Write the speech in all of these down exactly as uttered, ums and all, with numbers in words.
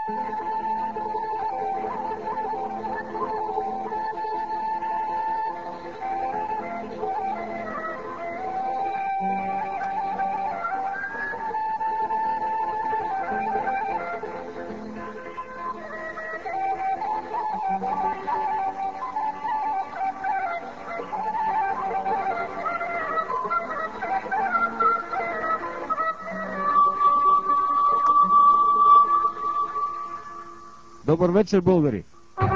Добър вечер, българи!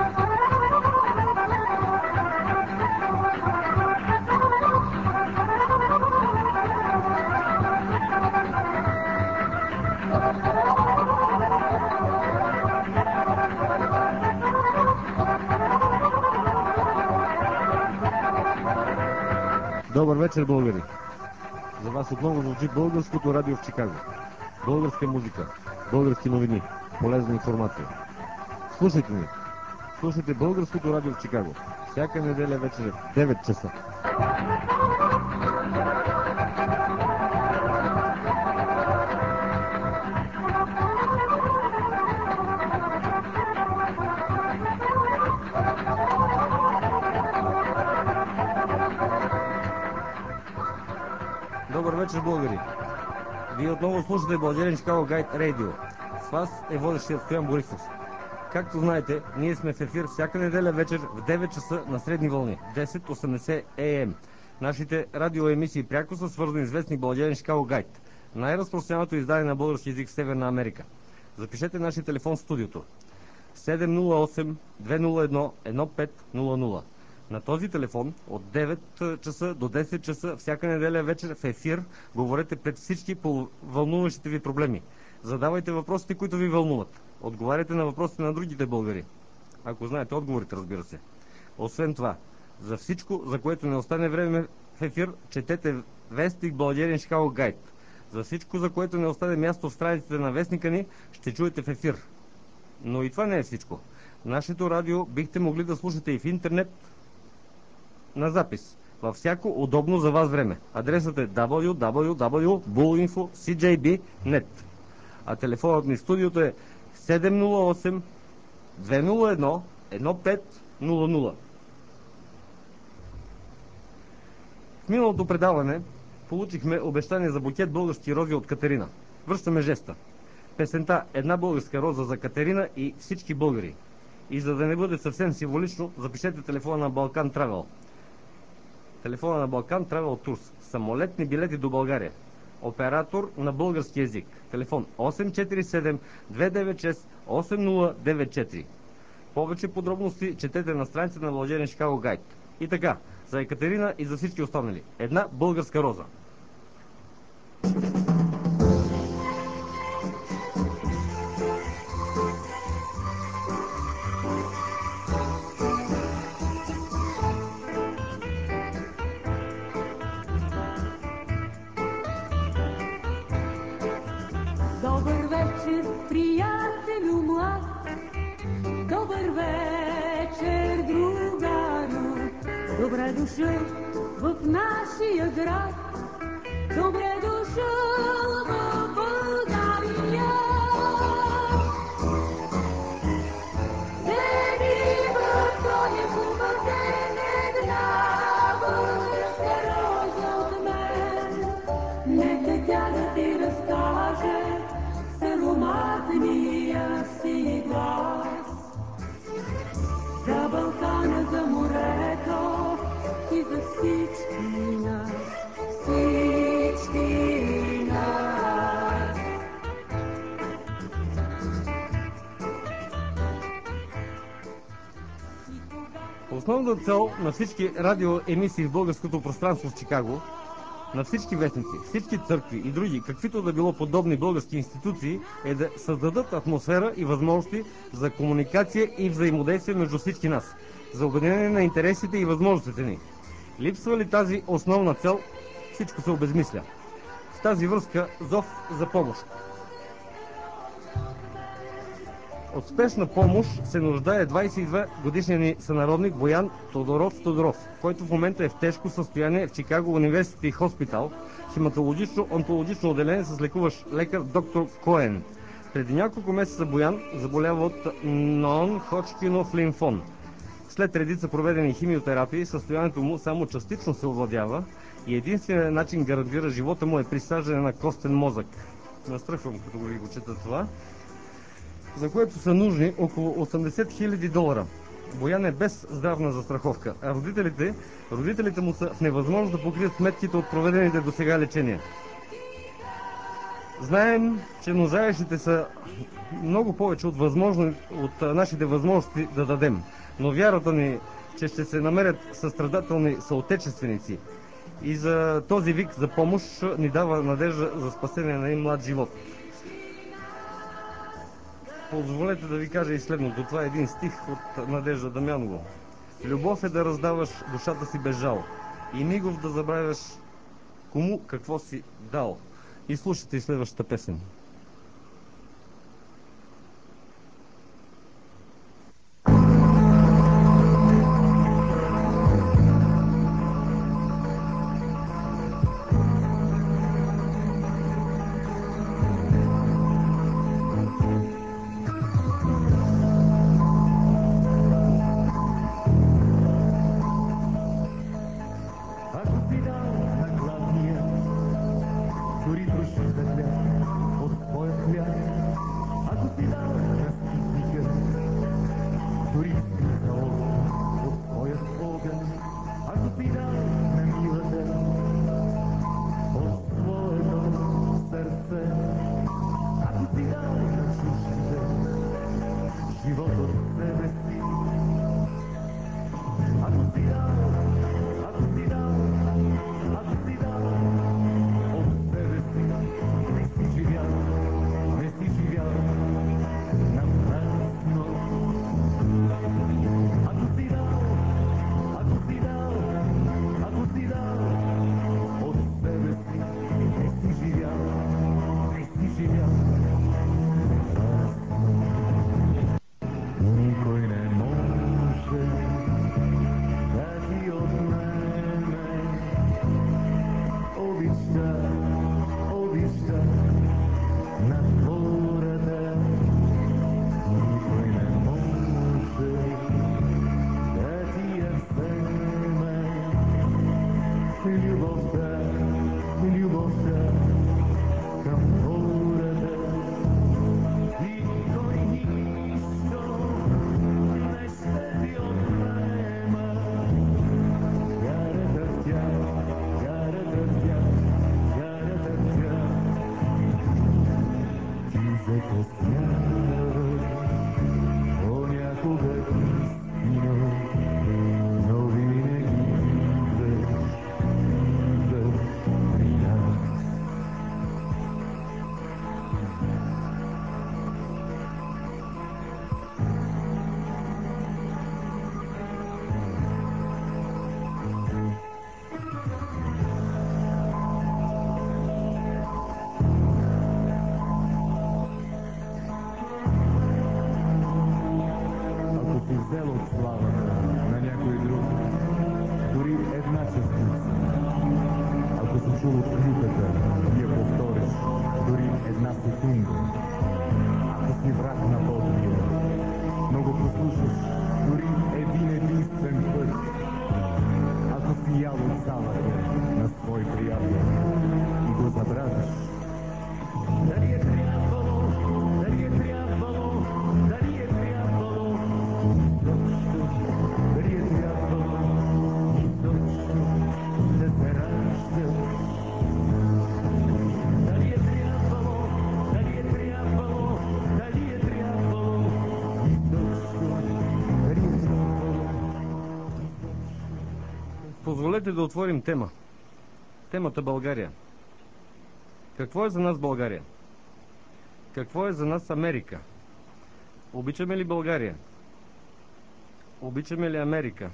Добър вечер, българи! За вас отново звучи българското радио в Чикаго. Българска музика, български новини, полезна информация. Слушайте ни! Слушайте българското радио в Чикаго. Всяка неделя вечер в девет часа. Добър вечер, българи! Вие отново слушате Българин Чикаго Гайд Радио. С вас е водещият Стоян Борисов. Както знаете, ние сме в ефир всяка неделя вечер в девет часа на средни вълни, десет осемдесет ей ем. Нашите радиоемисии пряко са свързани с вестник Българин Чикаго Гайд, най-разпространеното издание на български език в Северна Америка. Запишете нашия телефон в студиото седем нула осем две нула едно едно пет нула нула. На този телефон от девет часа до десет часа всяка неделя вечер в ефир говорете пред всички по вълнуващите ви проблеми. Задавайте въпросите, които ви вълнуват. Отговаряйте на въпросите на другите българи. Ако знаете отговорите, разбира се. Освен това, за всичко, за което не остане време в ефир, четете вестник Българин Чикаго Гайд. За всичко, за което не остане място в страниците на вестника ни, ще чуете в ефир. Но и това не е всичко. Нашето радио бихте могли да слушате и в интернет на запис, във всяко удобно за вас време. Адресът е дабъл ю дабъл ю дабъл ю точка булинфо точка си джей би точка нет. А телефонът ни в студиото е седем нула осем две нула едно едно пет нула нула. В миналото предаване получихме обещание за букет български рози от Катерина. Връщаме жеста. Песента "Една българска роза" за Катерина и всички българи. И за да не бъде съвсем символично, запишете телефона на Балкан Травел. Телефона на Балкан Травел Турс. Самолетни билети до България. Оператор на български език. Телефон осем четири седем две девет шест осем нула девет четири. Повече подробности четете на страницата на Българин Чикаго Гайд. И така, за Екатерина и за всички останали. Една българска роза. Добър вечер, приятелю млад, добър вечер, другарю, добре дошъл в нашия град, добре дошъл в България. Вземи в този хубав ден една българска роза от мен, нека тя да ти разкаже ароматния си глас за Балкана, за морето и за всички нас, всички нас. Основната цел на всички радиоемисии в българското пространство в Чикаго, на всички вестници, всички църкви и други, каквито да било подобни български институции, е да създадат атмосфера и възможности за комуникация и взаимодействие между всички нас, за обединение на интересите и възможностите ни. Липсва ли тази основна цел, всичко се обезмисля. В тази връзка зов за помощ. От спешна помощ се нуждае двадесет и две годишният ни сънародник Боян Тодоров Тодоров, който в момента е в тежко състояние в Чикаго Университи и Хоспитал, хематологично-онкологично отделение с лекуващ лекар доктор Коен. Преди няколко месеца Боян заболява от нон-Ходжкинов лимфон. След редица проведени химиотерапии, състоянието му само частично се овладява и единственият начин гарантира живота му е присаждане на костен мозък. Настръхвам, като го ви го чета това. За което са нужни около осемдесет хиляди долара. Боян е без здравна застраховка, а родителите, родителите му са в невъзможност да покрият сметките от проведените до сега лечения. Знаем, че нуждаещите са много повече от, възможно, от нашите възможности да дадем, но вярата ни, че ще се намерят състрадателни съотечественици и за този вик за помощ ни дава надежда за спасение на един млад живот. Позволете да ви кажа и следното. Това е един стих от Надежда Дамянова. Любов е да раздаваш душата си без жал и мигов да забравяш кому какво си дал. И слушайте и следващата песен. Позволете да отворим тема. Темата България. Какво е за нас България? Какво е за нас Америка? Обичаме ли България? Обичаме ли Америка?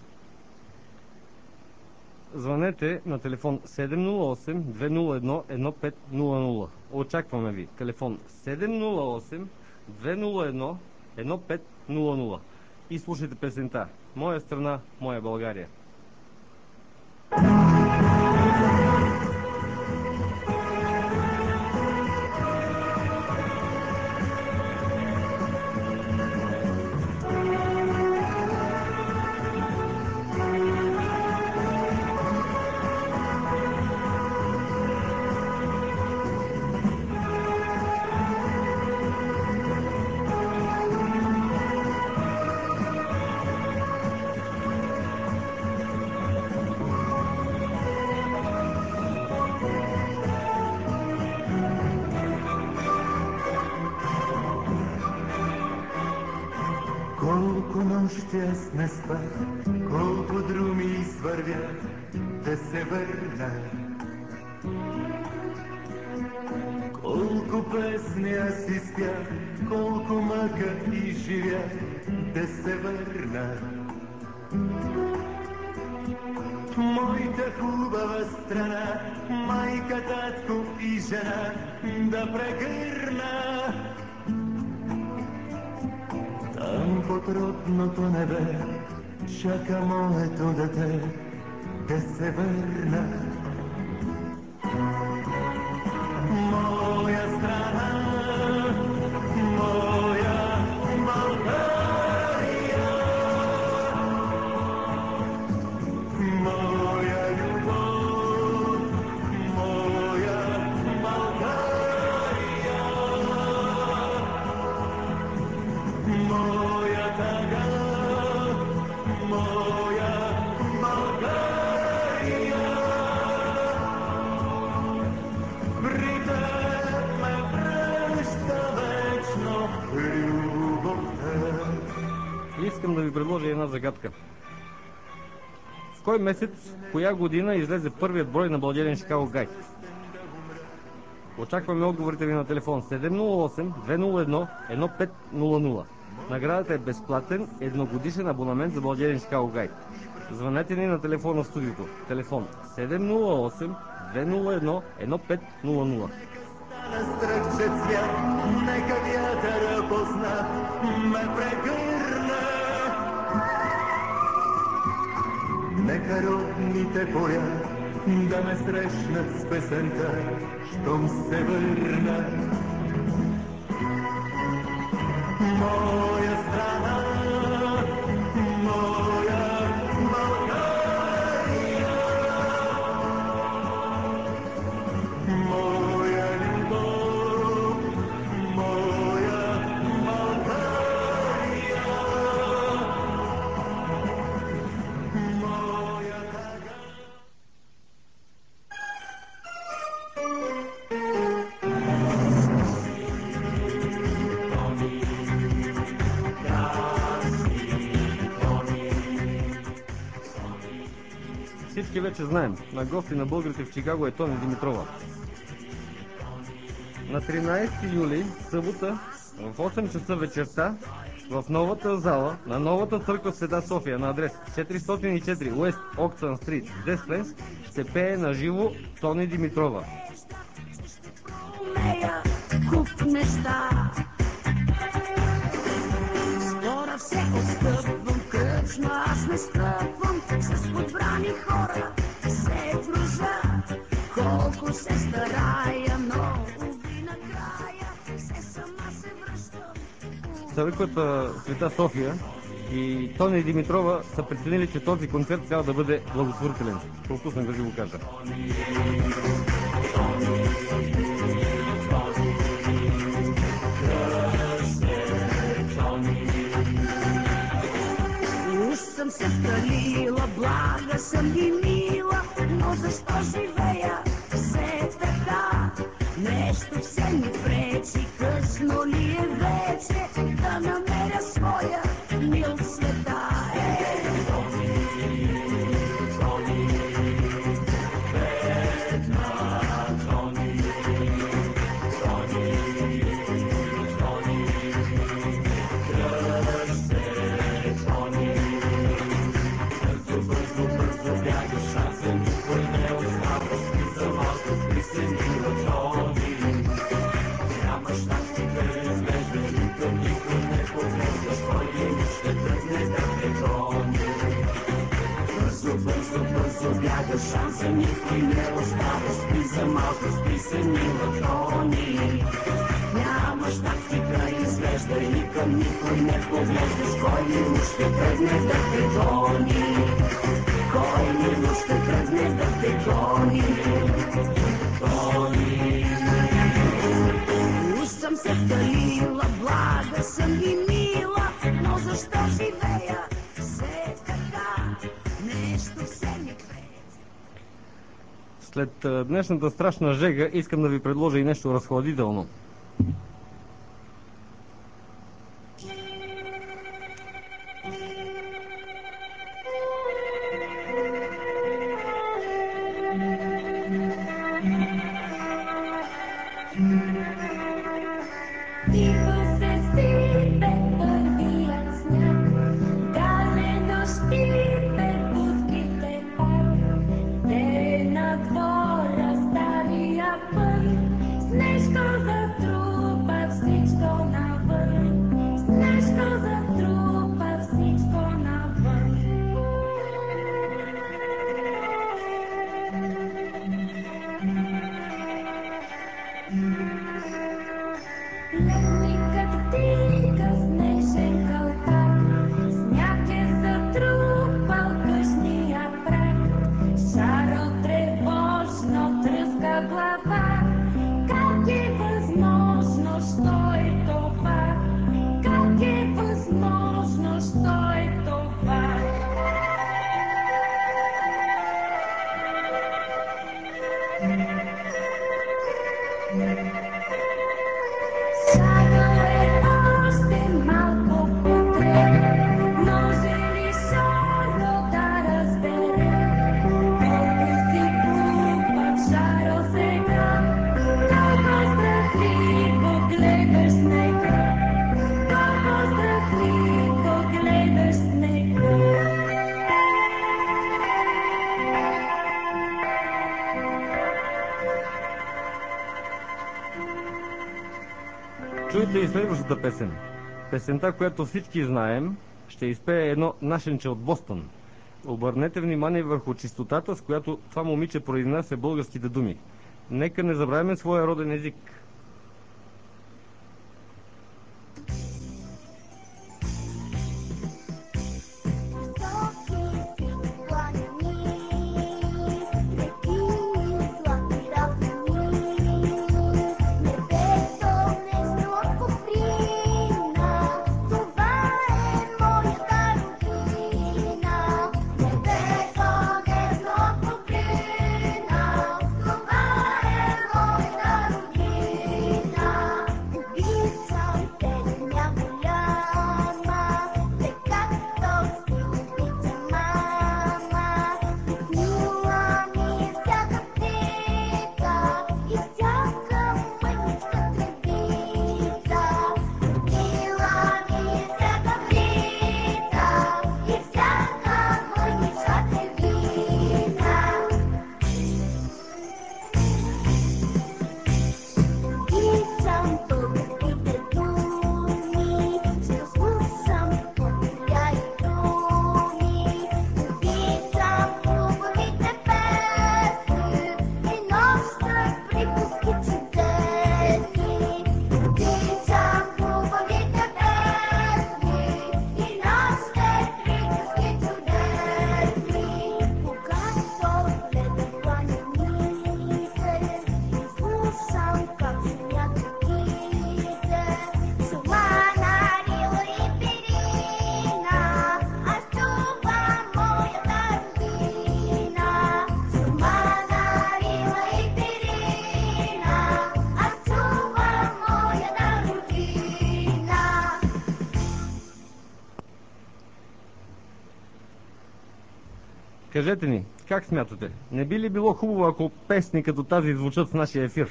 Звънете на телефон седем нула осем две нула едно едно пет нула нула. Очакваме ви. Телефон седем нула осем две нула едно едно пет нула нула. И слушайте песента "Моя страна, моя България". Колко нощи аз не спах, колко друми извървя да се върна. Колко песни аз изпях, колко мъка изживях да се върна. Моята хубава страна, майка, татко и жена да прегърна. Там под родното небе чака моето дете да се върна. Моя страна, моя България, моя любов, моя България, моя тъга, моя България. При теб ме връща вечно любовта. Искам да ви предложа една загадка. В кой месец, коя година излезе първият брой на Българен Шикаго Гайд? Очакваме отговорите ви на телефон седем нула осем две нула едно едно пет нула нула. Наградата е безплатен едногодишен абонамент за Българен Шикаго Гайд. Звънете ни на телефона в студиото. Телефон седем нула осем две нула едно едно пет нула нула. Стана стръкче цвят, нека вятъра познат ме прегърне. Нека родните поля да ме срещнат с песента, щом се върна. Моя страна, моя България, моя любов, моя България, моя тъга. Всички вече знаем, на гости на българите в Чикаго е Тони Димитрова. На тринайсети юли, събота, в осем часа вечерта, в новата зала на новата църква в Света София на адрес четиристотин и четири Уест Оксън Стрит, Десленс, се пее на живо Тони Димитрова. Куп неща. Скоро се отстъпвам, кръчма аз не стъпвам, с подбрани хора се кружа. Колко се старая, но уви накрая все сама се връщам. Църквата Света София и Тони Димитрова са преценили, че този концерт трябва да бъде благотворителен. Пропуснах да ви го кажа. Уж съм се вкалила, блага съм и мила, но защо живея все така? Нещо все ми пречи, късно ли е вече да намеря своя мил в света? Е, бяга шанса, никой не остава, спи за малко, спи се, мила Тони. Нямаш тактика, изглежда и към никой не поглеждаш, кой мило ще тръгне да те гони, кой мило ще тръгне да те гони, Тони. Уж съм се вкалила, блага съм и мила, но защо живея все така? Нещо все ми пречи. След а, днешната страшна жега искам да ви предложа и нещо разхладително. Чуйте и следващата песен. Песента, която всички знаем, ще изпее едно нашенче от Бостон. Обърнете внимание върху чистотата, с която това момиче произнася българските думи. Нека не забравяме своя роден език. Кажете ни, как смятате? Не би ли било хубаво, ако песни като тази звучат в нашия ефир?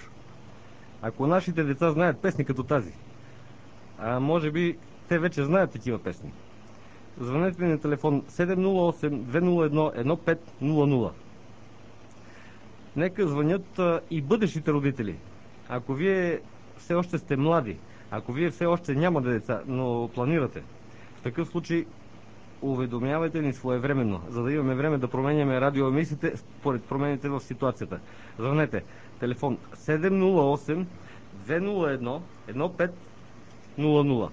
Ако нашите деца знаят песни като тази? А може би те вече знаят такива песни. Звънете ни на телефон седем нула осем две нула едно едно пет нула нула. Нека звънят а, и бъдещите родители. Ако вие все още сте млади, ако вие все още нямате деца, но планирате, в такъв случай уведомявайте ни своевременно, за да имаме време да променяме радиоемисиите според промените в ситуацията. Звънете. Телефон седем нула осем две нула едно едно пет нула нула.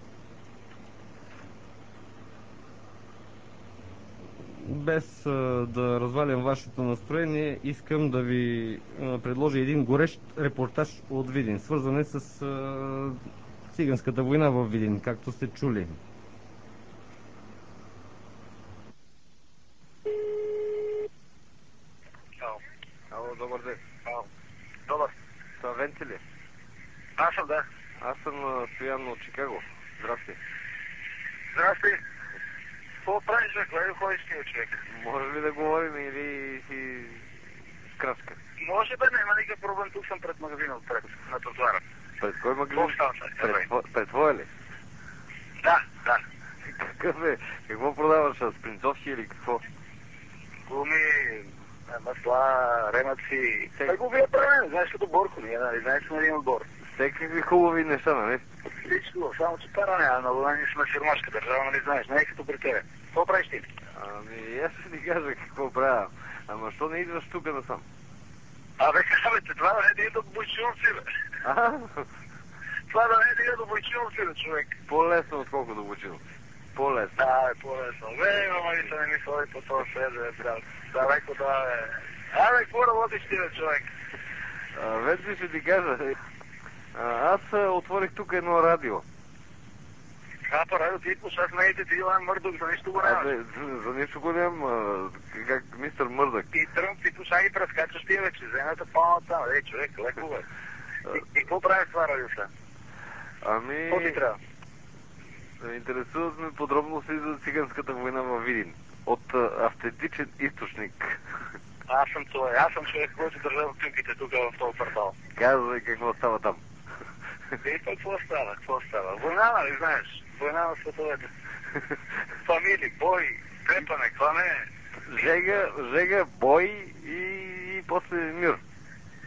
Без а, да развалям вашето настроение, искам да ви а, предложа един горещ репортаж от Видин, свързан с а, циганската война в Видин, както сте чули. Ало, добър ден. Ало. Добър. Това Венци ли? Аз съм, да. Аз съм Стоян от Чикаго. Здрасти. Здрасти. Какво правиш, бе? Къде ходиш ти, човек? Може ли да говорим или си крачка? Може, бе, няма никакъв проблем. Тук съм пред магазина отпред, на тротуара. Пред кой магазин? Пред, пред твоя ли? Да, да. Какъв е? Какво продаваш? Спринцовки или какво? Гуми, масла, ремъци. Те го вие правим, знаеш като Борко ние, нали? Знаеш, сме един отбор. Всекакви хубави неща, нали? Всичко, само че пара няма много, ние сме фирмашка държава, нали знаеш, не е като при тебе. Какво правиш ти? Ами, аз ще ти кажа какво правя. Ама, що не идваш тук насам? Абе, казвайте, това да не е до бойчилци, бе. А? Това да не е до бойчилци, бе, човек. По-лесно, отколкото до бойчилци. По-лесно. Да, бе, по-лесно. Бе, мама ви се не ми ходи по това свет, бе, брат. Далеко да, бе. Абе, какво работиш ти, бе, човек? Вече ще ти кажа. А, аз отворих тук едно радио. Каква радио ти слушаш медиите, ти Илан Мърдък, за нищо го нямаш. За, за нищо го нямам, как мистер Мърдък. Ти тръмп, ти слушай ги прескачаш ти вече, земята пълната там. Ей, човек, леко, бе. И какво правиш това радио сега? Ами... Какво ти трябва? Интересуват ме подробности за циганската война във Видин. От автентичен източник. Аз съм това. Аз съм човек, който държа в тюмките тук в този квартал. Казвай какво става там. И то какво става? Какво става? Война, нали знаеш? Война на световете. Фамили, бой, крепане, клане. Жега, жега, бой и, и после мир.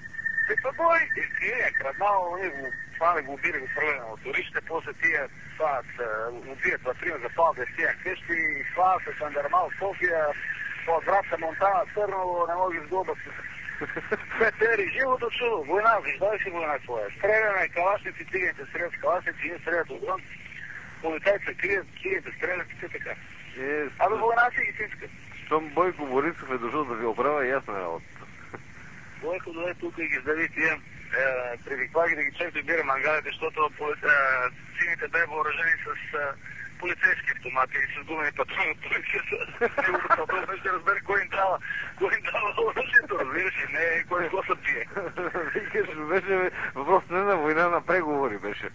Е, па бой, е, краднал, го фане го убили, го хвърля на моторище, после тия това, убият вътре, запалят в тия къщи, това се Сандърмал, София, под Враца, Монтана, Търново, не мога изглобат. Петери, живото чудо, война, виждали си война своя. Стреляме, калашници, циганите стрелят с калашници, ние стрелят отвън, полицайца крият, кият да стрелят и все така. Е, Абе, война си ги тиска. щом Бойко Борисов е дошъл да ви оправя, ясна работа. Бойко дойде тук и ги издави тия, привиква ги да ги чак да бира мангалите, защото сините бе въоръжени с полицейски автомати и с гумени патрони от полицията. Не ще разбере кой им дава, кой им дава оръжието, разбираш и не кой го се пие. Викаш, беше въпрос не на война, на преговори беше.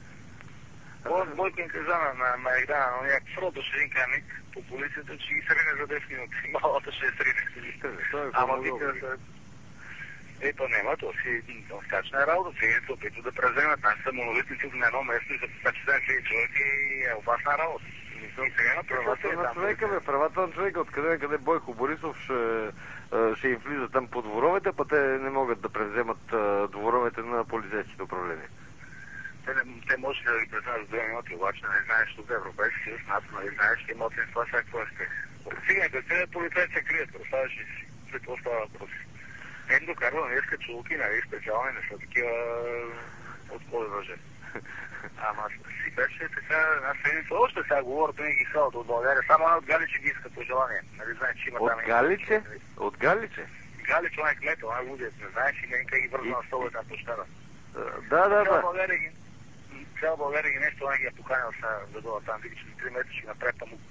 Бойко им каза на Майдана, но някакъв родош един камик по полицията, че ги срине за десет минути. Малата ще е срине. Ама вика се... Е, па нема, то си скачна работа. Сега се опитва да преземат нашите самонавитници на едно место и за петдесет хиляди човек и е опасна работа. Правата на човека, бе, правата на човека, откъде къде Бойко Борисов ще, ще им влиза там по дворовете, па те не могат да превземат дворовете на полицейските управления. Те, те може да ги преземат с две минути, обаче не знаеш от Европейски съюз, НАТО, нали знаеш, че имат това всяко ще. Циганите се полицейите се крият, представяш ли си, за какво става въпрос. Ем докарва днеска чулки, нали, специални, не са такива от кой въже. Ама си беше така, една седмица, още сега говорят, не ги ходят от България, само една от Галиче ги иска по желание. Нали знаеш, че има от там... От Галиче? От Галиче? Галиче, он е кмет, он е лудият, не знаеш, и не ги вързва на столата на площада. Да, да, да. Цяла България ги нещо, он ги е поканил да дойдат там, вики, че за три месеца ще направи памук.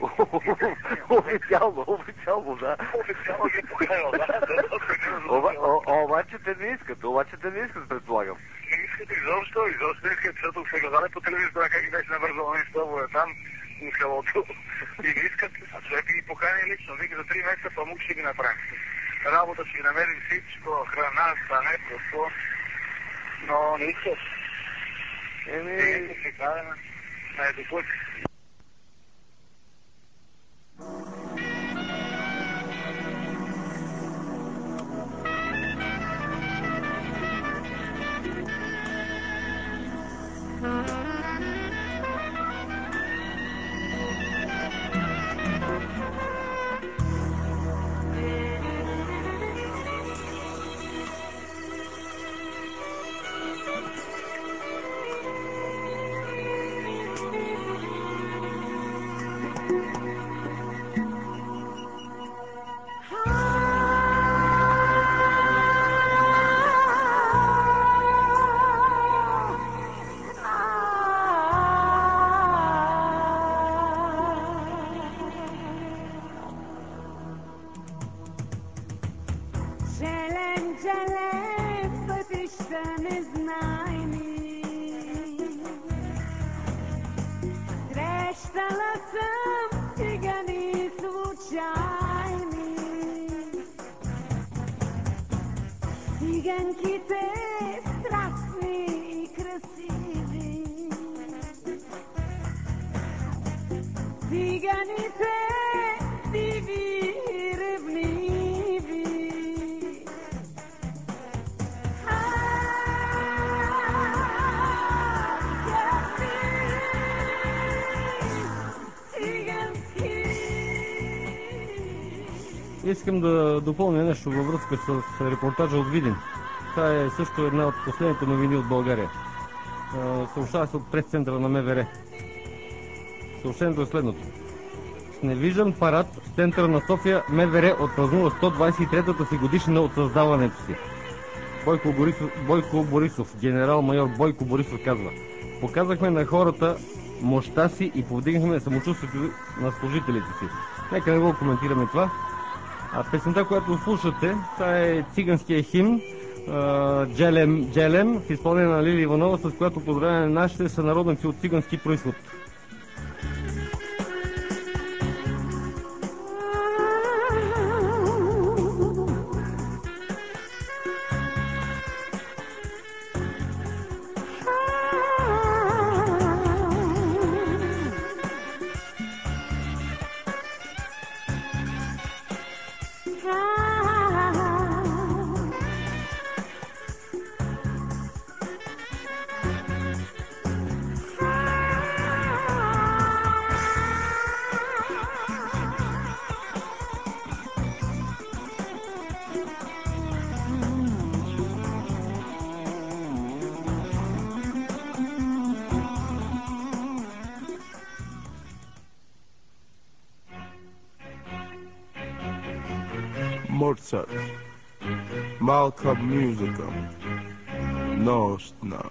Официално, официално, да. Официално ги е поканил, да. Обаче те не искат, обаче те не искат, предполагам. Не искат изобщо, изобщо не искат, защото се гледали по телевизора как ги беше навързал стълбове там, в селото. И не искат, а човек ги покани лично, вика за три месеца памук ще ги направим. Работа ще ги намерим всичко, храна, стане, просто, но не искат. Еми... Еми, се казваме, на допът. Искам да допълня нещо във връзка с репортажа от Видин. Това е също една от последните новини от България. Съобщава се от прес-центъра на МВР. Съобщението е следното. С невиждан парад в центъра на София МВР отпразнува сто двадесет и третата си годишнина от създаването си. Бойко Борисов, Бойко Борисов, генерал-майор Бойко Борисов казва: показахме на хората мощта си и повдигнахме самочувствието на служителите си. Нека не го коментираме това. А песента, която слушате, това е циганския химн Джелем, Джелем в изпълнение на Лили Иванова, с която поздравяме нашите сънародници от цигански произход. Моцарт. Малка музика. Нощна.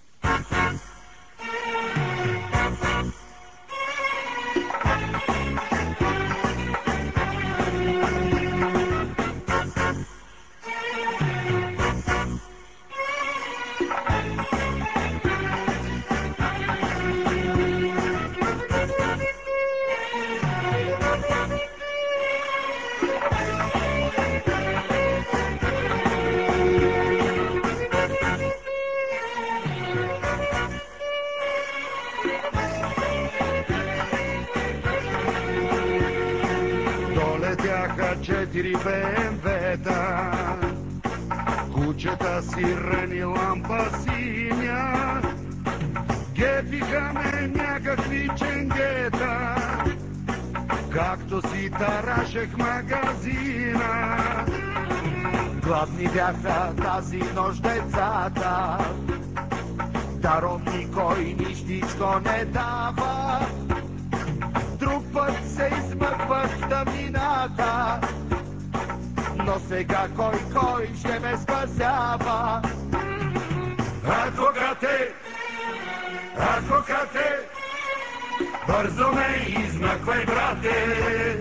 Долетяха четири БМВ-та, кучета сирени, лампа синя, гепиха ме някакви ченгета, както си тарашех магазина. Гладни бяха тази нощ децата, даром никой нищичко не дава. Друг път се измъкват в тъмнината, но сега кой кой ще ме спасява? Адвокате, адвокате, бързо ме измъквай, брате.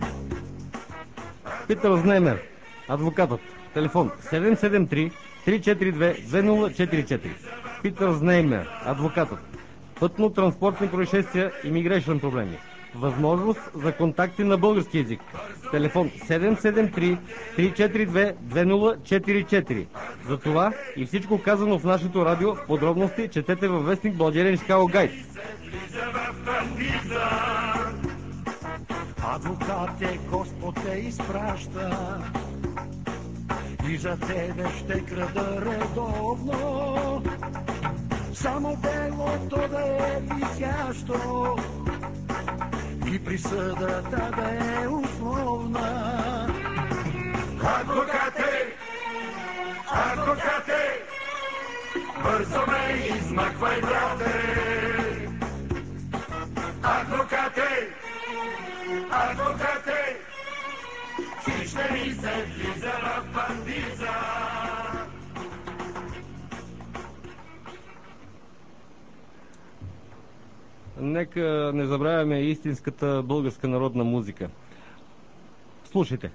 Питър Знаймер, адвокатът. Телефон седем седем три три четири две две нула четири четири. Питър Знаймер, адвокатът. Пътно-транспортни происшествия, имигрейшън проблеми. Възможност за контакти на български език. Телефон седем седем три три четири две две нула четири четири. За това и всичко казано в нашето радио, в подробности четете във вестник Българен Шкао Гайд. Адвокате, Господ те изпраща и за тебе ще крада редовно, само делото да е висящо и присъдата да е условна. Адвокате, адвокате, бързо ме измъквай, брате. Адвокате, адвокате, ти ще ми се влиза в бандиза. Нека не забравяме истинската българска народна музика. Слушайте.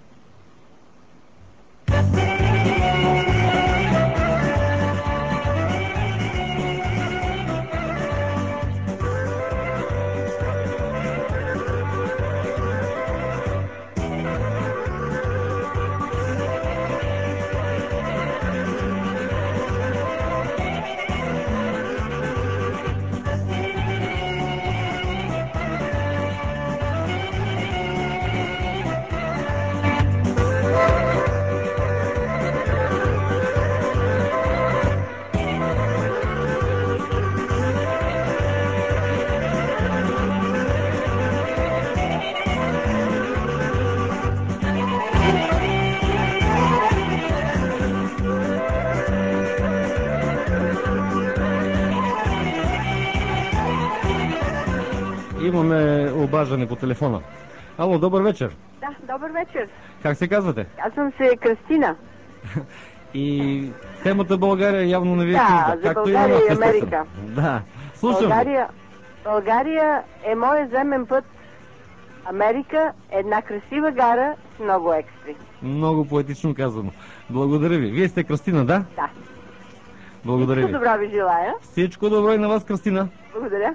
Имаме обаждане по телефона. Ало, добър вечер. Да, добър вечер. Как се казвате? Аз съм се Кристина. И темата България явно не ви е да, чужда. за Както България и и Америка. Да, слушам. България, България е моят земен път. Америка е една красива гара с много екстри. Много поетично казано. Благодаря ви. Вие сте Кристина, да? Да. Благодаря Всичко ви. добро ви желая. Всичко добро и на вас, Кристина. Благодаря.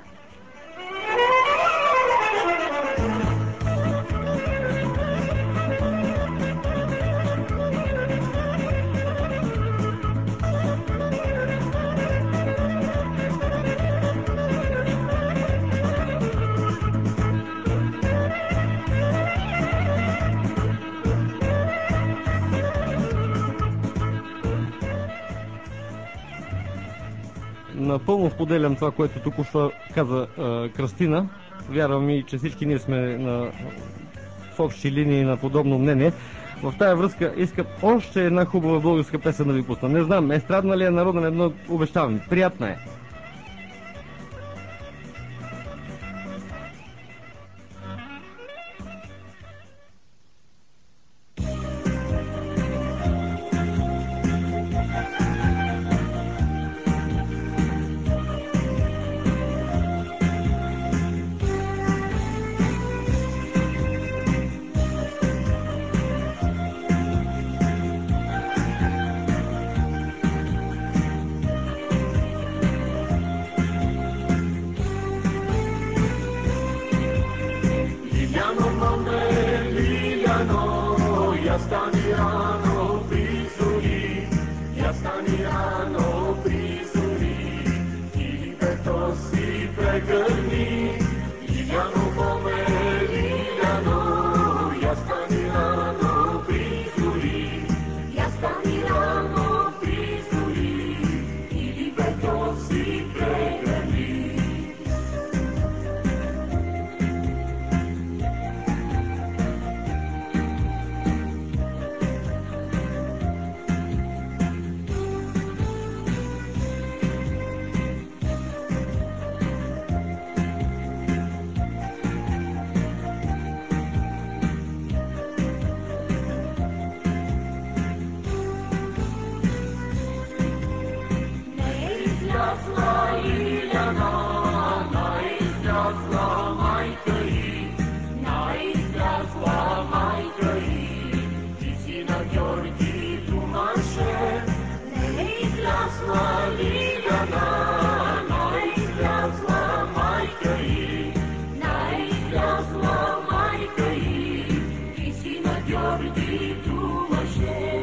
Напълно споделям това, което тук каза а, Кристина. Вярвам и, че всички ние сме на, в общи линии на подобно мнение. В тая връзка искам още една хубава българска песен да ви пусна. Не знам, естрадна ли е, народна, едно обещавам. Приятна е. прегърни. Лиляно моме, Лиляно, я стани рано при зори, я стани рано при зори, или бето си прегърни. Излязла Лиляна, най-излязла майка й, най-излязла майка й, ти си на Георги думаше. Най-излязла Лиляна, най-излязла майка й, най-излязла майка й, ти си на Георги думаше.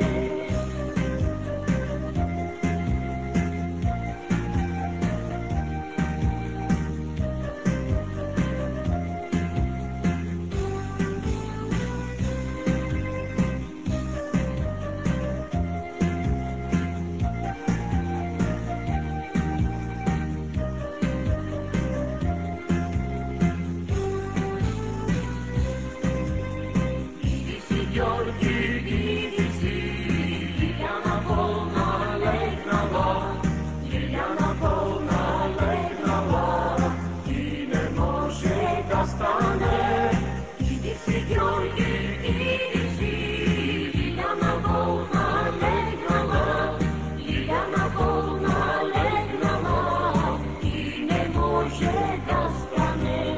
Георги, иди си, Лиляна болна легнала, Лиляна болна легнала, и не може да стане. Иди си, Георги, иди си, Лиляна болна легнала, Лиляна болна легнала, и не може да стане.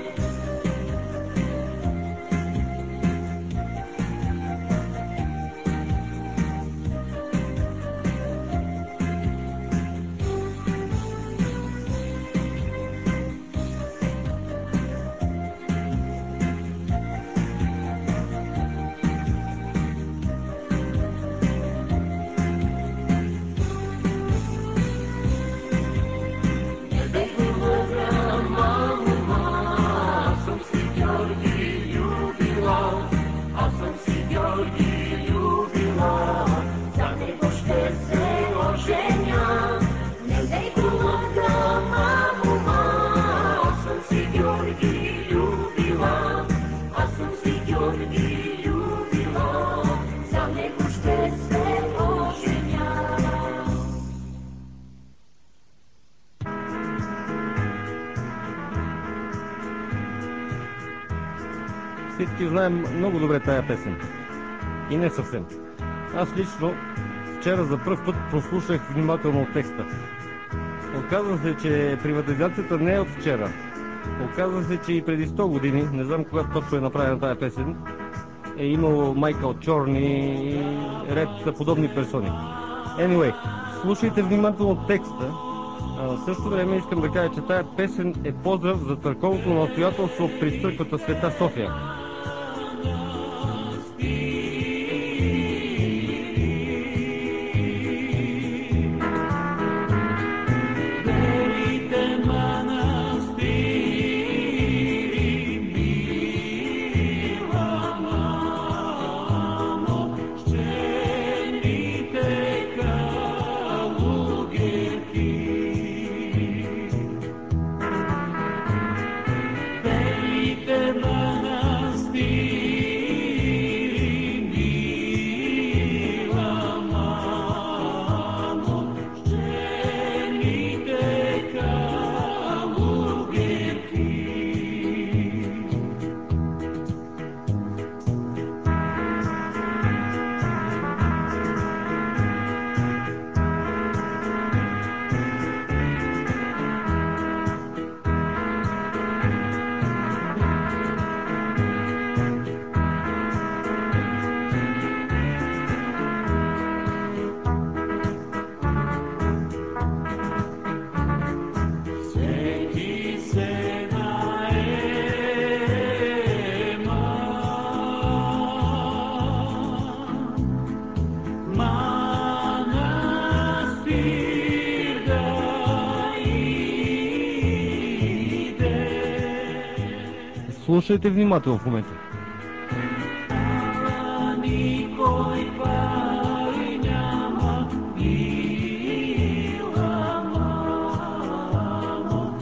Аз съм си Георги любила, за него ще се оженя. Не дей го лъга, мамума, аз съм си Георги любила, аз съм си Георги любила, за него ще се оженя. Всички знаем много добре тая песен. И не съвсем. Аз лично вчера за пръв път прослушах внимателно текста. Оказва се, че приватизацията не е от вчера. Оказва се, че и преди сто години, не знам кога точно е направена тая песен, е имало Майкъл Чорни и ред подобни персони. Anyway, слушайте внимателно текста. А в същото време искам да кажа, че тая песен е поздрав за църковното настоятелство при църквата Света София. Слушайте внимателно в момента. Никой пари няма, мила мамо,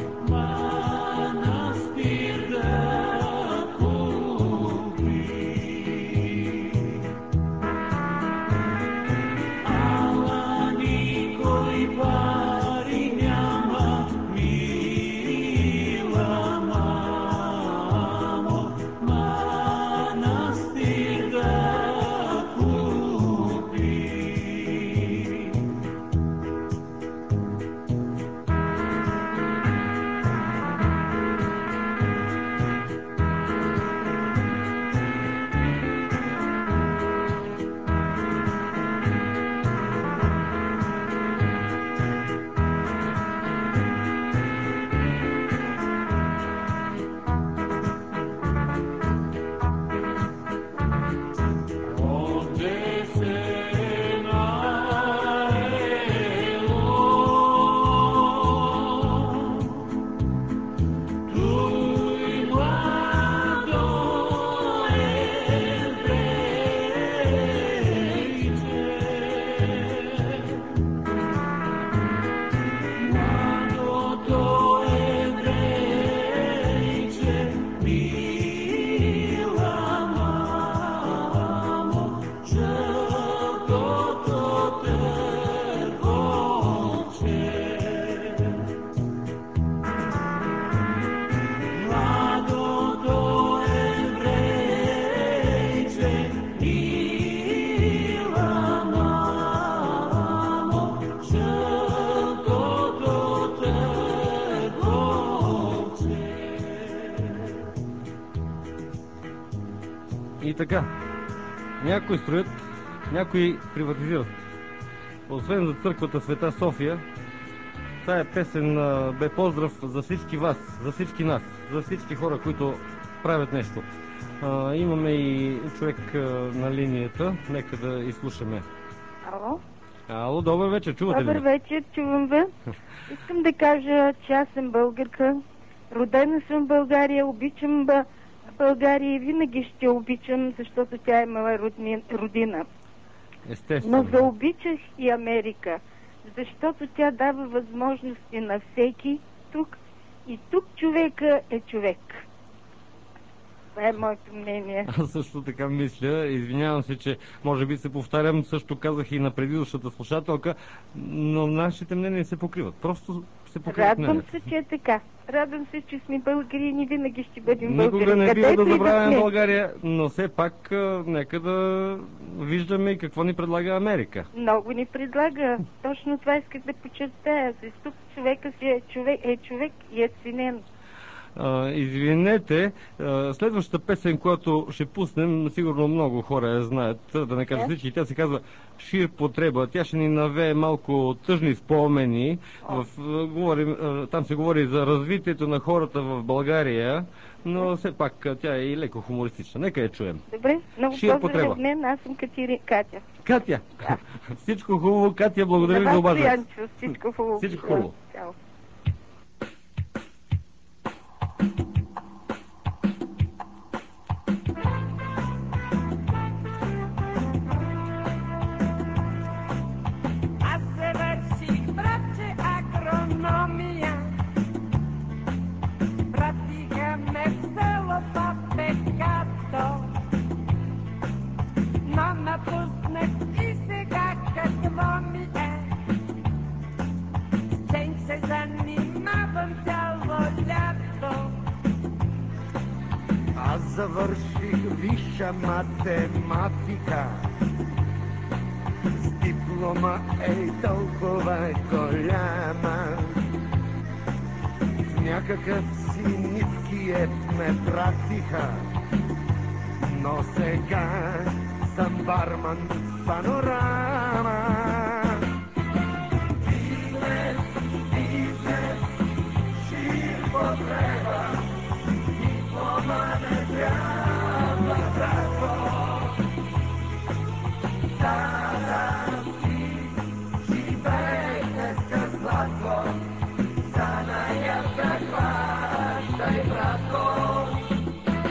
манастир да купи. Ала никой пари няма, мила мамо, манастир да купи. Onde se naelo, tui mlado evrejče, mlado to evrejče, mila mamo, žrtvoto trgovče. Mlado to evrejče, mila mamo, žrtvoto trgovče. И така, някои строят, някои приватизират. Освен за църквата Света София, тая песен а, бе поздрав за всички вас, за всички нас, за всички хора, които правят нещо. А, имаме и човек а, на линията, нека да изслушаме. Ало? Ало, добър вечер, чувате ли? Добър ме? вечер, чувам ви. Искам да кажа, че аз съм българка. Родена съм в България, обичам Ба- България и винаги ще обичам, защото тя е моя родни- родина. Естествено. Но заобичах и Америка, защото тя дава възможности на всеки тук и тук човека е човек. Това е моето мнение. Аз също така мисля. Извинявам се, че може би се повтарям, също казах и на предидущата слушателка, но нашите мнения се покриват. Просто се покриват Радвам мненията. се, че е така. Радвам се, че сме българини и винаги ще бъдем Никога българини. не бива Където да и забравяме сме. България, но все пак а, нека да виждаме и какво ни предлага Америка. Много ни предлага. Точно това исках да подчертая. С тук човека си е човек, е човек и е ценен. А, извинете, а, следващата песен, която ще пуснем, сигурно много хора я знаят, да не кажа Да. всички, тя се казва Шир потреба. Тя ще ни навее малко тъжни спомени. В, а, говорим, а, там се говори за развитието на хората в България, но все пак а, тя е и леко хумористична. Нека я чуем. Добре, много Шир поздрави потреба. от мен. Аз съм Катери... Катя. Катя! Всичко хубаво, Катя, благодаря ви На за вас, обаждането. Янчо, всичко хубаво. Всичко хубаво. Чао. Аз завърших, братче, агрономия. Пратиха ме в село Папекато. Но напуснах и сега какво ми е? С чем се занимавам цяло лято? Аз завърших висша математика. С диплома ей толкова голяма. В някакъв си ниткият ме пратиха. Но сега съм барман в Панорама. Бизнес, бизнес, шир потреба. Диплома не трябва, братко. Стара си, живейте с златко. Занаята хващай, братко.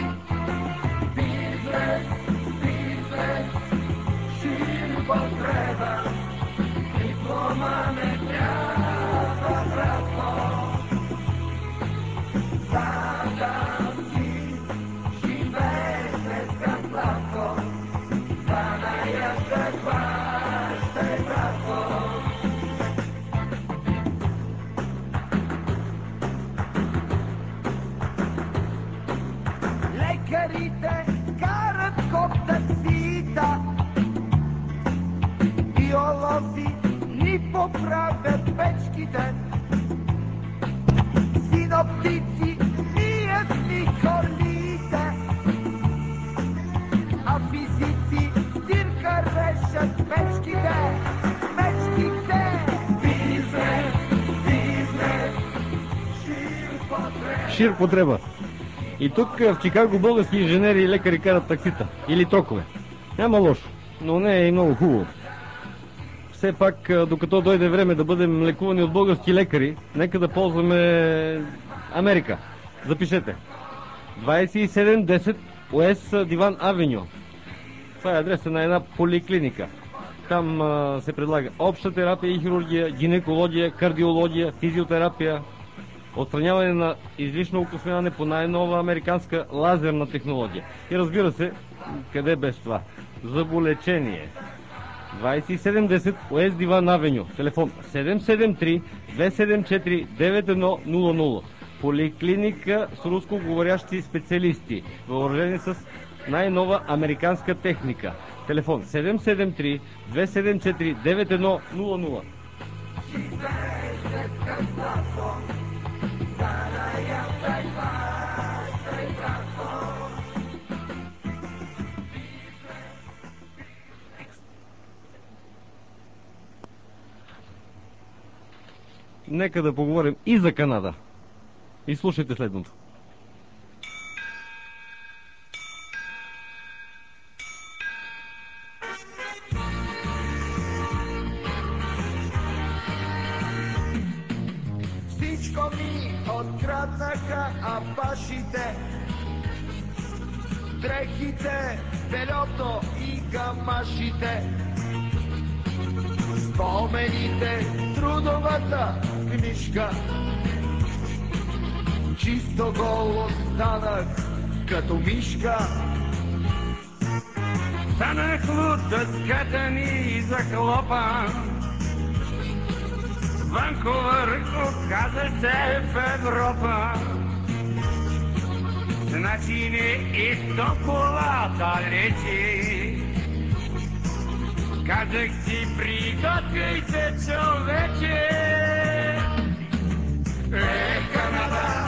лекарите карат коп таксита, биолози ни поправят печките, синоптици мият ни колите, а физици цирка решат печките, печките. Бизнес, бизнес, шир потреба. Шир потреба. И тук в Чикаго български инженери и лекари карат таксита или трокове. Няма лошо, но не е и много хубаво. Все пак, докато дойде време да бъдем лекувани от български лекари, нека да ползваме Америка. Запишете. двайсет и седем десет Уест Диван Авеню. Това е адреса на една поликлиника. Там а, се предлага обща терапия и хирургия, гинекология, кардиология, физиотерапия, отстраняване на излишно окосмяване по най-нова американска лазерна технология. И разбира се, къде без това? Зъболечение. двайсет и седем десет Уест Диван Авеню. Телефон седем седем три две седем четири девет едно нула нула. Поликлиника с руско говорящи специалисти, въоръжени с най-нова американска техника. Телефон седем седем три две седем четири девет едно нула нула. Нека да поговорим и за Канада. И слушайте следното. Всичко ми откраднаха апашите, дрехите, бельото и гамашите, спомените, трудовата книжка. Чисто голо станах като мишка. Станах луд, дъската ми захлопан. Ванкувър оказа се в Европа. Значи не изтопла далече. Казах си, приготвяйте, човече. Е, Канада,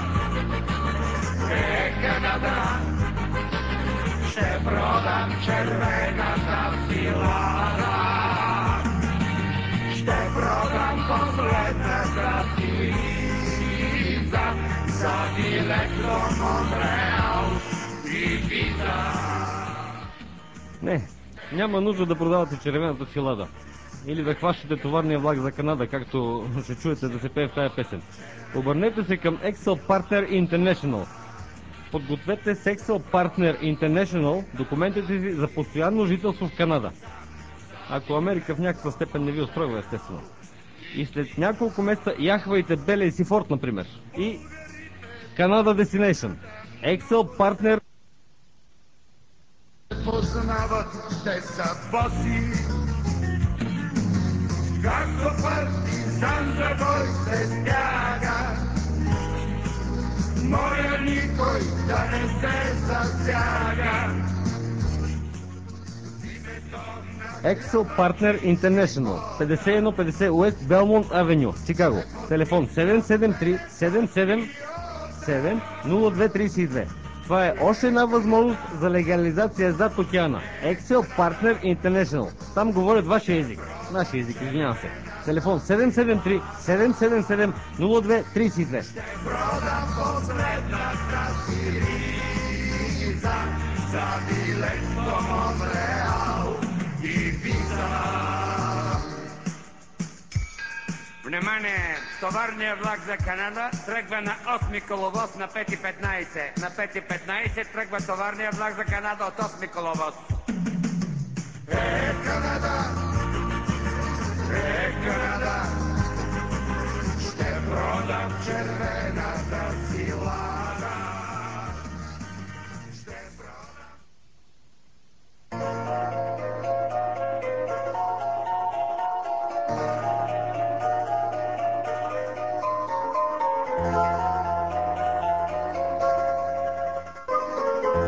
е, Канада, ще продам червената си лада. Ще продам последната си виза за билет до Монреал и виза. Не, няма нужда да продавате червената си лада. Или да хващате товарния влак за Канада, както ще чуете да се пее в тая песен. Обърнете се към Excel Partner International. Подгответе с Excel Partner International документите си за постоянно жителство в Канада. Ако Америка в някаква степен не ви устройва, естествено. И след няколко месеца яхвайте белия си форт, например. И Canada Destination. Excel Partner. Познават, те са боси. Както партизан за бой се стяга. Моля никой да не се засяга. Excel Partner International, петдесет и едно петдесет Уест Белмонт Авеню, Чикаго. Телефон седем седем три седем седем седем нула две тридесет и две. Това е още една възможност за легализация зад океана. Excel Partner International. Там говорят вашия език. Нашия език, извинявам се. Телефон седем седем три седем седем седем нула две тридесет и две. Продам последната си виза за билет до Монреал и виза. Внимание! Товарният влак за Канада тръгва на осми коловоз на пет и петнайсет. На пет и петнайсет тръгва товарният влак за Канада от осми коловоз. Е, Канада! Е, Канада! Ще продам червената си лада. Ще продам...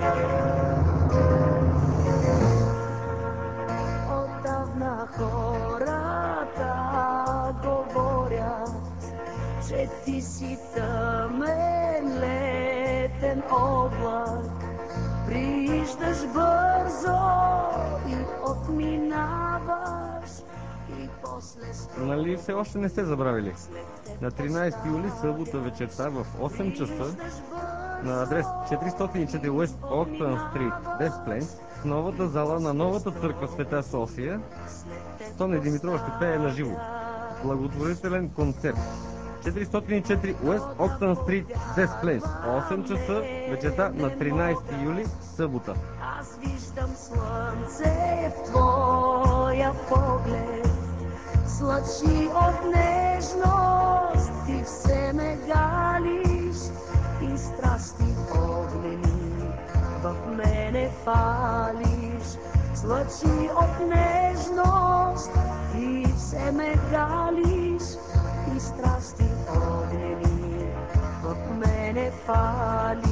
Отдавна хората говорят, че ти си тъмен летен облак. Прииждаш бързо и отминаваш и после... Нали все още не сте забравили? На тринайсети юли, събота вечерта в осем часа на адрес четиристотин и четири West Oakland Street, Des Plaines, в новата зала на новата църква Света София, Тони Димитрова ще пее на живо. Благотворителен концерт. четиристотин и четири West Oakland Street, Des Plaines, осем часа вечерта на тринайсети юли, събота. Аз виждам слънце в твоя поглед, с лъчи от нежност ти все ме галиш и страсти огнени в мене палиш. С лъчи от нежност ти все ме галиш и страсти огнени в мене палиш.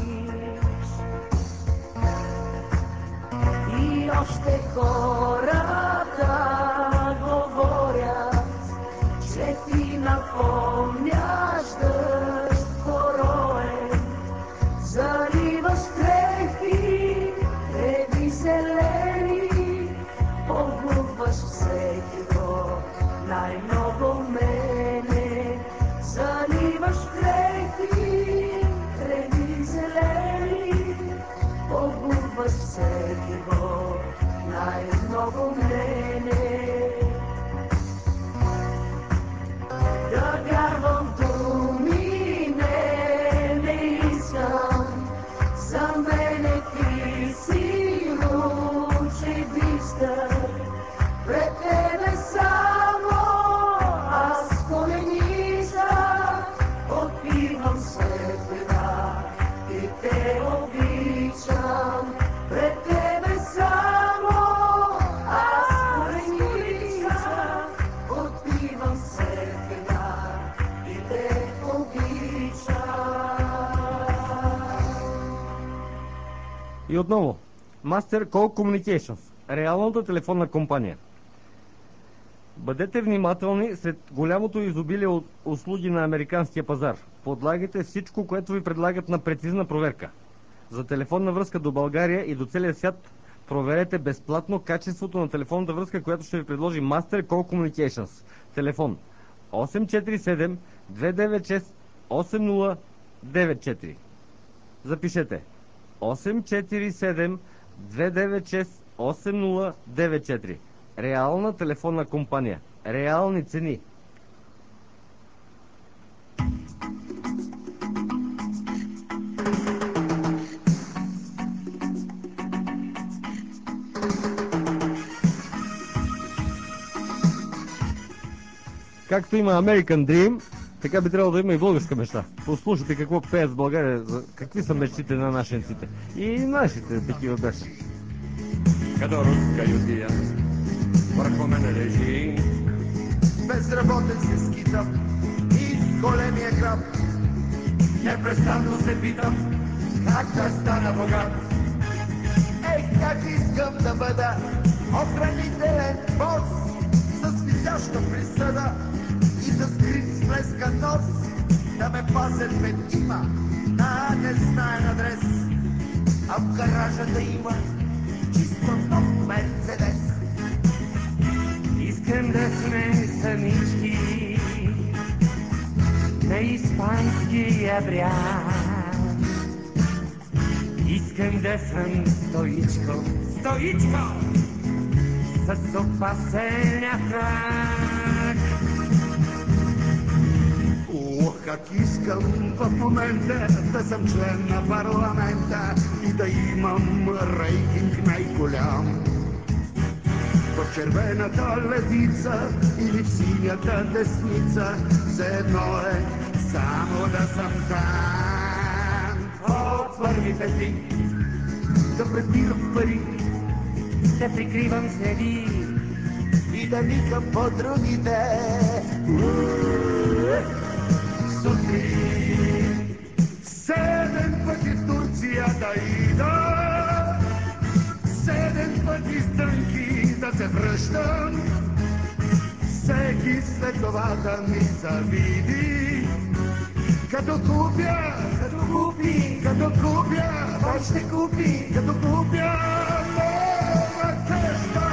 И още хората говорят, че ти напомняш дъжд хороен, заливаш крехки, треви зелени, погубваш всекиго, най-много мене. Заливаш крехки, треви зелени, погубваш всекиго, най-много мене. Да вярвам думи, не, не искам, за мене ти си лучи бистър, пред тебе само аз коленичам, отпивам светлина и те обичам, пред тебе само аз коленичам, отпивам светлина и те обичам. И отново, Master Call Communications, реалната телефонна компания. Бъдете внимателни сред голямото изобилие от услуги на американския пазар. Подлагайте всичко, което ви предлагат на прецизна проверка. За телефонна връзка до България и до целия свят проверете безплатно качеството на телефонната връзка, която ще ви предложи Master Call Communications. Телефон осем четири седем две девет шест осем нула девет четири. Запишете осем четири седем две девет шест осем нула девет четири. Реална телефонна компания. Реални цени. Както има American Dream, така би трябвало да има и българска мечта. Послушайте какво пеят в България, за какви са мечтите на нашенците. И нашите такива бяха. Като руска ютия върху мене лежи, Безработен се скитам и с големия граб. непрестанно се питам как да стана богат. Ех, как искам да бъда охранителен бос, с висяща присъда и с скрит сплескан нос, да ме пазят пет има на незнаен адрес, а в гаража да има чисто нов Мерцедес. Искам да сме самички на испанския бряг. Искам да съм стоичко, стоичко с опасен фрак. Ох, как искам в момента да съм член на парламента и да имам рейтинг най-голям. В червената левица или в синята десница, все едно е само да съм там. От първите дни Да пребирам пари да прикривам следи и да никам по другите. Сутрин седем пъти в Турция да идам, връщам. Всеки след това да ми завиди. Като купя, като купи, като купя, той ще купи, като купя нова къща.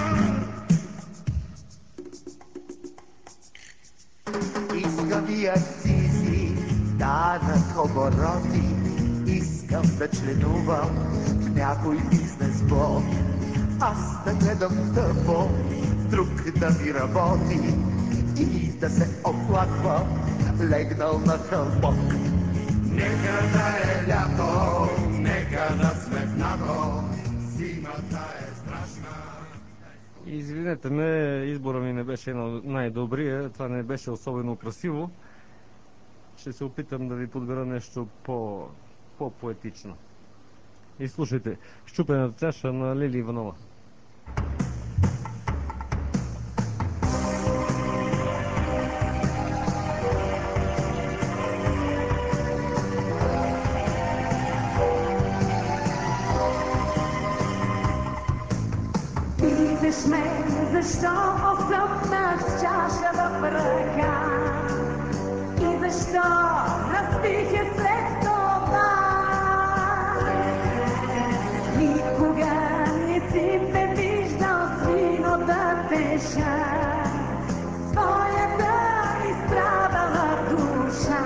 Искам и акцизи, данък обороти, искам да членувам в някой бизнес блок. Аз да гледам тъпо, друг да ми работи и да се оплаквам, легнал на хълбок. Нека да е лято, нека да сме в НАТО, зимата е страшна. Извинете ме, избора ми не беше най-добрия, това не беше особено красиво. Ще се опитам да ви подбера нещо по, по-поетично. И слушайте, Счупената чаша на Лили Иванова. Питаш ме, защо осъпнах с чаша в ръка и защо разпих я след това. Никога не си ме виждал сино да теша своята изстрадала душа.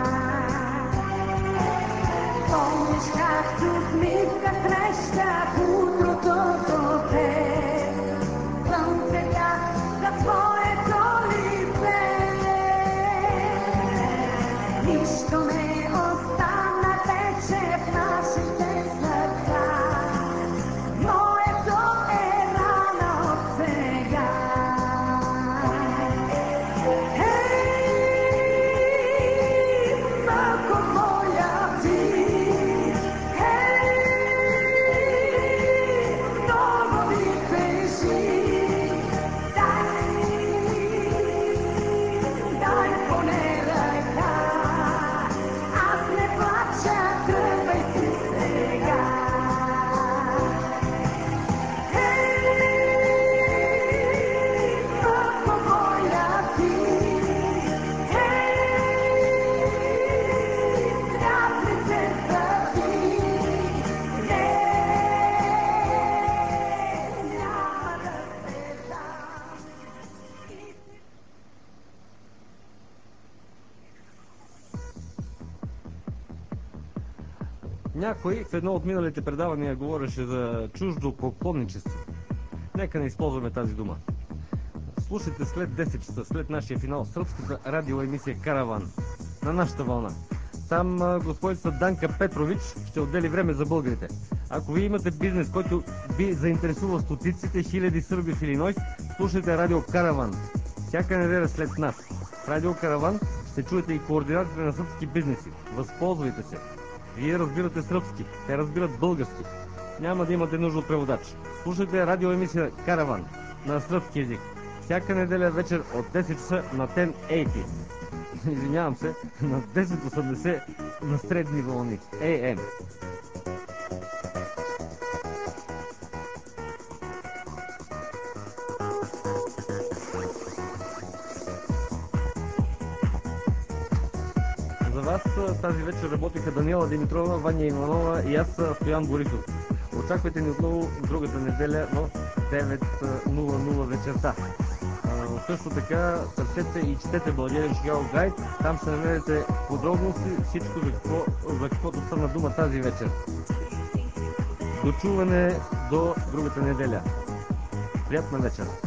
Помниш както смивка срещах утрото до теб, слънце бях за твоето лице. Нищо не остана вече в нашите сърца, моето е рана от сега. Хей, малко моя ти, много ми тежи, дай, дай поне ръка, аз не плача, тръгвай си сега. Хей, малко моя ти, хей, вятърите зъби, не, няма да се дам. Някой в едно от миналите предавания говореше за чуждо поклонничество. Нека не използваме тази дума. Слушайте след десет часа, след нашия финал, сръбската радиоемисия Караван на нашата вълна. Там а, господица Данка Петрович ще отдели време за българите. Ако вие имате бизнес, който би заинтересувал стотиците хиляди сърби в Илинойс, слушайте радио Караван. Всяка неделя след нас. В радио Караван ще чуете и координатите на сръбски бизнеси. Възползвайте се. Вие разбирате сръбски, те разбират български. Няма да имате нужда от преводач. Слушайте радиоемисия Караван на сръбски език. Всяка неделя вечер от десет часа на десет осемдесет. Извинявам се, на десет осемдесет на средни вълни. ей ем. За вас тази вечер работиха Даниела Димитрова, Ваня Иванова и аз, Стоян Борисов. Очаквайте ни отново другата неделя в девет нула нула вечерта. А, също така търсете и четете България Chicago Guide. Там ще намерите подробности, всичко за, какво, за каквото стана дума тази вечер. До чуване до другата неделя. Приятна вечер!